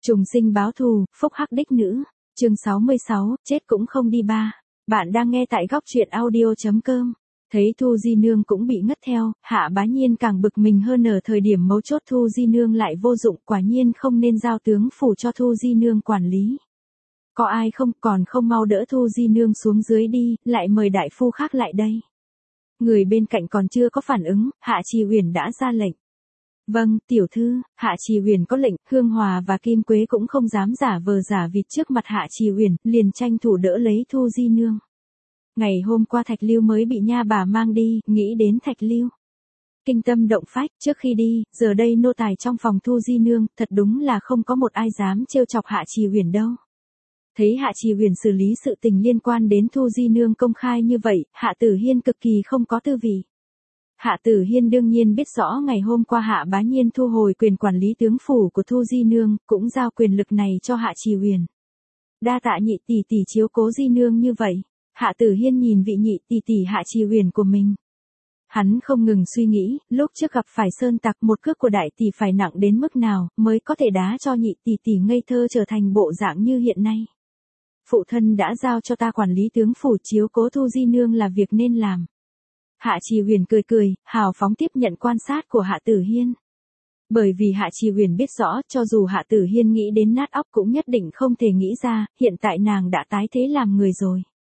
Trùng sinh báo thù, phúc hắc đích nữ. Chương 66, chết cũng không đi ba. Bạn đang nghe tại góc truyện audio.com. Thấy Thu Di Nương cũng bị ngất theo, Hạ Bá Nhiên càng bực mình hơn. Ở thời điểm mấu chốt Thu Di Nương lại vô dụng, quả nhiên không nên giao tướng phủ cho Thu Di Nương quản lý. Có ai không, còn không mau đỡ Thu Di Nương xuống dưới đi, lại mời đại phu khác lại đây. Người bên cạnh còn chưa có phản ứng, Hạ Trì Uyển đã ra lệnh. Vâng, tiểu thư. Hạ Trì Uyển có lệnh, Hương Hòa và Kim Quế cũng không dám giả vờ giả vịt trước mặt Hạ Trì Uyển, liền tranh thủ đỡ lấy Thu Di Nương. Ngày hôm qua Thạch Lưu mới bị nha bà mang đi, nghĩ đến Thạch Lưu. Kinh tâm động phách, trước khi đi, giờ đây nô tài trong phòng Thu Di Nương, thật đúng là không có một ai dám trêu chọc Hạ Trì Uyển đâu. Thấy Hạ Trì Uyển xử lý sự tình liên quan đến Thu Di Nương công khai như vậy, Hạ Tử Hiên cực kỳ không có tư vị. Hạ Tử Hiên đương nhiên biết rõ ngày hôm qua Hạ Bá Nhiên thu hồi quyền quản lý tướng phủ của Thu Di Nương, cũng giao quyền lực này cho Hạ Trì Uyển. Đa tạ nhị tỷ tỷ chiếu cố Di Nương như vậy. Hạ Tử Hiên nhìn vị nhị tỷ tỷ Hạ Trì Uyển của mình. Hắn không ngừng suy nghĩ, lúc trước gặp phải sơn tặc một cước của đại tỷ phải nặng đến mức nào, mới có thể đá cho nhị tỷ tỷ ngây thơ trở thành bộ dạng như hiện nay. Phụ thân đã giao cho ta quản lý tướng phủ, chiếu cố Thu Di Nương là việc nên làm. Hạ Trì Uyển cười cười, hào phóng tiếp nhận quan sát của Hạ Tử Hiên. Bởi vì Hạ Trì Uyển biết rõ, cho dù Hạ Tử Hiên nghĩ đến nát óc cũng nhất định không thể nghĩ ra, hiện tại nàng đã tái thế làm người rồi.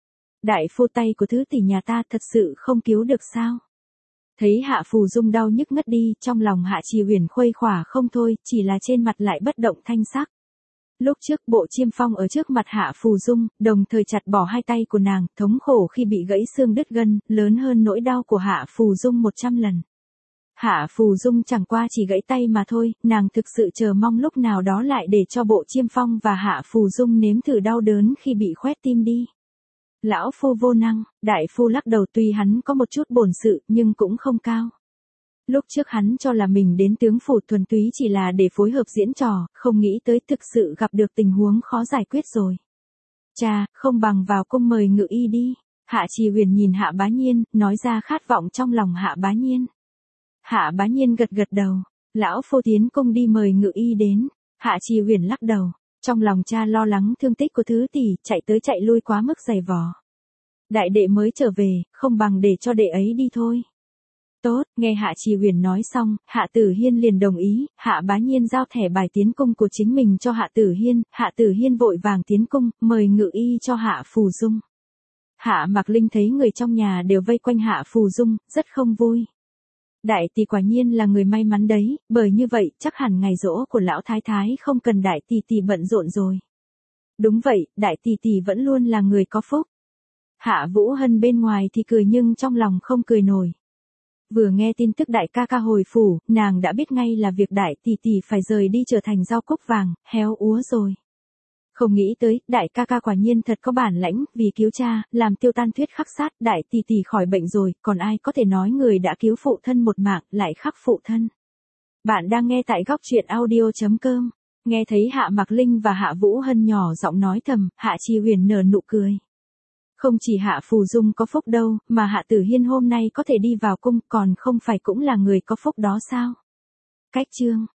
Đại phu, tay của thứ tỷ nhà ta thật sự không cứu được sao? Thấy Hạ Phù Dung đau nhức ngất đi, trong lòng Hạ Trì Uyển khuây khỏa không thôi, chỉ là trên mặt lại bất động thanh sắc. Lúc trước Bộ Chiêm Phong ở trước mặt Hạ Phù Dung, đồng thời chặt bỏ hai tay của nàng, thống khổ khi bị gãy xương đứt gân, lớn hơn nỗi đau của Hạ Phù Dung 100 lần. Hạ Phù Dung chẳng qua chỉ gãy tay mà thôi, nàng thực sự chờ mong lúc nào đó lại để cho Bộ Chiêm Phong và Hạ Phù Dung nếm thử đau đớn khi bị khoét tim đi. Lão phu vô năng, đại phu lắc đầu, tuy hắn có một chút bổn sự nhưng cũng không cao. Lúc trước hắn cho là mình đến tướng phủ thuần túy chỉ là để phối hợp diễn trò, không nghĩ tới thực sự gặp được tình huống khó giải quyết rồi. Cha, không bằng vào cung mời ngự y đi. Hạ Trì Uyển nhìn Hạ Bá Nhiên, nói ra khát vọng trong lòng Hạ Bá Nhiên. Hạ Bá Nhiên gật gật đầu, lão phu tiến cung đi mời ngự y đến. Hạ Trì Uyển lắc đầu, trong lòng cha lo lắng thương tích của thứ tỷ, chạy tới chạy lui quá mức dày vò. Đại đệ mới trở về, không bằng để cho đệ ấy đi thôi. Tốt, nghe Hạ Trì Uyển nói xong, Hạ Tử Hiên liền đồng ý, Hạ Bá Nhiên giao thẻ bài tiến cung của chính mình cho Hạ Tử Hiên vội vàng tiến cung, mời ngự y cho Hạ Phù Dung. Hạ Mạc Linh thấy người trong nhà đều vây quanh Hạ Phù Dung, rất không vui. Đại tỷ quả nhiên là người may mắn đấy, bởi như vậy chắc hẳn ngày giỗ của lão thái thái không cần đại tỷ tỷ bận rộn rồi. Đúng vậy, đại tỷ tỷ vẫn luôn là người có phúc. Hạ Vũ Hân bên ngoài thì cười nhưng trong lòng không cười nổi. Vừa nghe tin tức đại ca ca hồi phủ, nàng đã biết ngay là việc đại tỷ tỷ phải rời đi trở thành rau cúc vàng, héo úa rồi. Không nghĩ tới, đại ca ca quả nhiên thật có bản lãnh, vì cứu cha, làm Tiêu Tan Thuyết khắc sát, đại tỷ tỷ khỏi bệnh rồi, còn ai có thể nói người đã cứu phụ thân một mạng, lại khắc phụ thân. Bạn đang nghe tại góc truyện audio.com. Nghe thấy Hạ Mạc Linh và Hạ Vũ Hân nhỏ giọng nói thầm, Hạ Trì Uyển nở nụ cười. Không chỉ Hạ Phù Dung có phúc đâu, mà Hạ Tử Hiên hôm nay có thể đi vào cung, còn không phải cũng là người có phúc đó sao? Cách chương